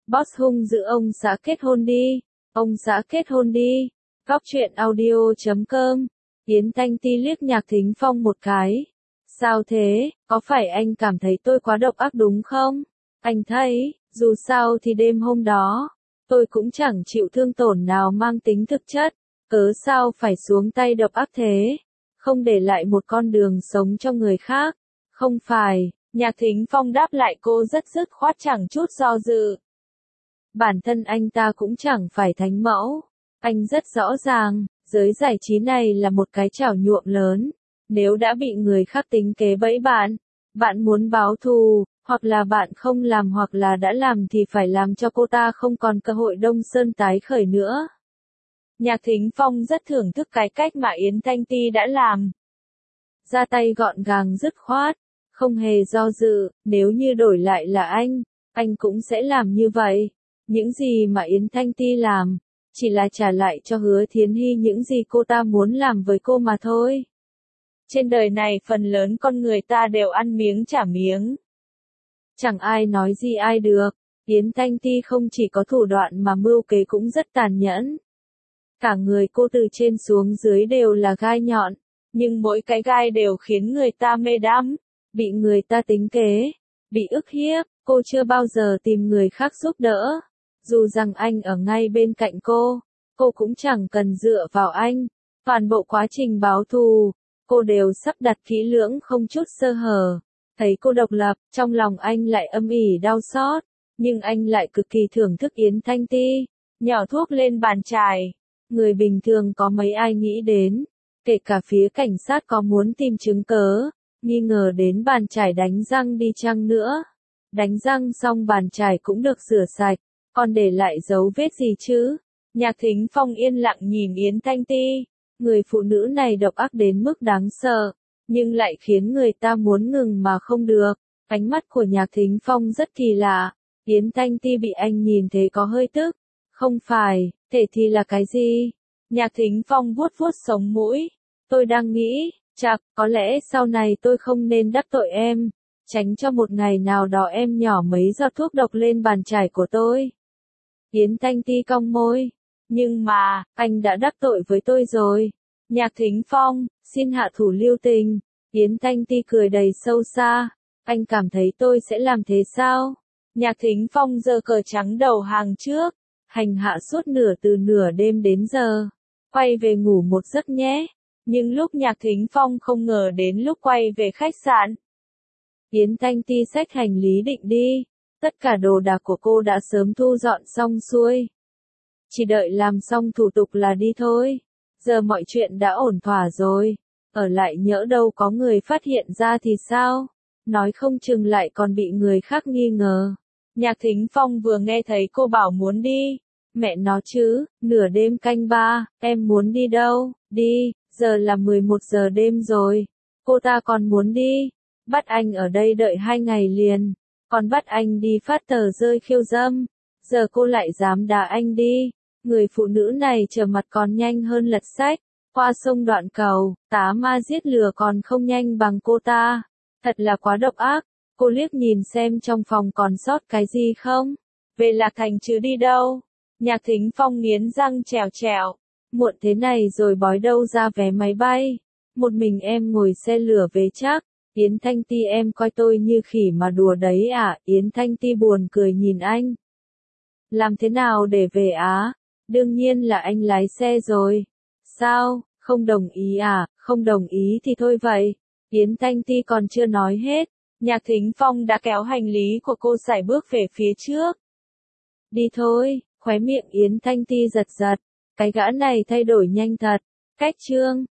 Boss hung dữ ông xã kết hôn đi. Ông xã kết hôn đi. Góc truyện audio.com. Yến Thanh Ti liếc Nhạc Thính Phong một cái. Sao thế, có phải anh cảm thấy tôi quá độc ác đúng không? Anh thấy, dù sao thì đêm hôm đó, tôi cũng chẳng chịu thương tổn nào mang tính thực chất, cớ sao phải xuống tay độc ác thế? Không để lại một con đường sống cho người khác. Không phải, Nhạc Thính Phong đáp lại cô rất dứt khoát chẳng chút do dự. Bản thân anh ta cũng chẳng phải thánh mẫu. Anh rất rõ ràng, giới giải trí này là một cái chảo nhuộm lớn. Nếu đã bị người khác tính kế bẫy bạn muốn báo thù, hoặc là bạn không làm hoặc là đã làm thì phải làm cho cô ta không còn cơ hội Đông Sơn tái khởi nữa. Nhạc Thính Phong rất thưởng thức cái cách mà Yến Thanh Ti đã làm. Ra tay gọn gàng dứt khoát, không hề do dự, nếu như đổi lại là anh cũng sẽ làm như vậy. Những gì mà Yến Thanh Ti làm, chỉ là trả lại cho Hứa Thiến Hy những gì cô ta muốn làm với cô mà thôi. Trên đời này phần lớn con người ta đều ăn miếng trả miếng. Chẳng ai nói gì ai được, Yến Thanh Ti không chỉ có thủ đoạn mà mưu kế cũng rất tàn nhẫn. Cả người cô từ trên xuống dưới đều là gai nhọn, nhưng mỗi cái gai đều khiến người ta mê đắm, bị người ta tính kế, bị ức hiếp, cô chưa bao giờ tìm người khác giúp đỡ. Dù rằng anh ở ngay bên cạnh cô cũng chẳng cần dựa vào anh. Toàn bộ quá trình báo thù, cô đều sắp đặt kỹ lưỡng không chút sơ hở. Thấy cô độc lập, trong lòng anh lại âm ỉ đau xót, nhưng anh lại cực kỳ thưởng thức Yến Thanh Ti. Nhỏ thuốc lên bàn chải, người bình thường có mấy ai nghĩ đến, kể cả phía cảnh sát có muốn tìm chứng cớ, nghi ngờ đến bàn chải đánh răng đi chăng nữa. Đánh răng xong bàn chải cũng được rửa sạch, còn để lại dấu vết gì chứ? Nhạc Thính Phong yên lặng nhìn Yến Thanh Ti, người phụ nữ này độc ác đến mức đáng sợ, nhưng lại khiến người ta muốn ngừng mà không được. Ánh mắt của Nhạc Thính Phong rất kỳ lạ, Yến Thanh Ti bị anh nhìn thấy có hơi tức. Không phải, thế thì là cái gì? Nhạc Thính Phong vuốt vuốt sống mũi. Tôi đang nghĩ, chắc, có lẽ sau này tôi không nên đắc tội em, tránh cho một ngày nào đó em nhỏ mấy giọt thuốc độc lên bàn chải của tôi. Yến Thanh Ti cong môi. Nhưng mà, anh đã đắc tội với tôi rồi. Nhạc Thính Phong, xin hạ thủ lưu tình. Yến Thanh Ti cười đầy sâu xa. Anh cảm thấy tôi sẽ làm thế sao? Nhạc Thính Phong giơ cờ trắng đầu hàng trước. Hành hạ suốt từ nửa đêm đến giờ. Quay về ngủ một giấc nhé. Nhưng lúc Nhạc Thính Phong không ngờ đến lúc quay về khách sạn, Yến Thanh Ti xách hành lý định đi. Tất cả đồ đạc của cô đã sớm thu dọn xong xuôi. Chỉ đợi làm xong thủ tục là đi thôi. Giờ mọi chuyện đã ổn thỏa rồi. Ở lại nhỡ đâu có người phát hiện ra thì sao? Nói không chừng lại còn bị người khác nghi ngờ. Nhạc Thính Phong vừa nghe thấy cô bảo muốn đi. Mẹ nó chứ, nửa đêm canh 3, em muốn đi đâu? Đi, giờ là 11 giờ đêm rồi. Cô ta còn muốn đi. Bắt anh ở đây đợi 2 ngày liền. Còn bắt anh đi phát tờ rơi khiêu dâm. Giờ cô lại dám đá anh đi. Người phụ nữ này trở mặt còn nhanh hơn lật sách. Qua sông đoạn cầu, tá ma giết lừa còn không nhanh bằng cô ta. Thật là quá độc ác. Cô liếc nhìn xem trong phòng còn sót cái gì không. Về Lạc Thành chứ đi đâu. Nhạc Thính Phong nghiến răng trèo trèo. Muộn thế này rồi bói đâu ra vé máy bay. Một mình em ngồi xe lửa về chắc. Yến Thanh Ti em coi tôi như khỉ mà đùa đấy à? Yến Thanh Ti buồn cười nhìn anh. Làm thế nào để về á? Đương nhiên là anh lái xe rồi. Sao, không đồng ý à? Không đồng ý thì thôi vậy. Yến Thanh Ti còn chưa nói hết. Nhạc Thính Phong đã kéo hành lý của cô sải bước về phía trước. Đi thôi, khóe miệng Yến Thanh Ti giật giật. Cái gã này thay đổi nhanh thật. Cách chương.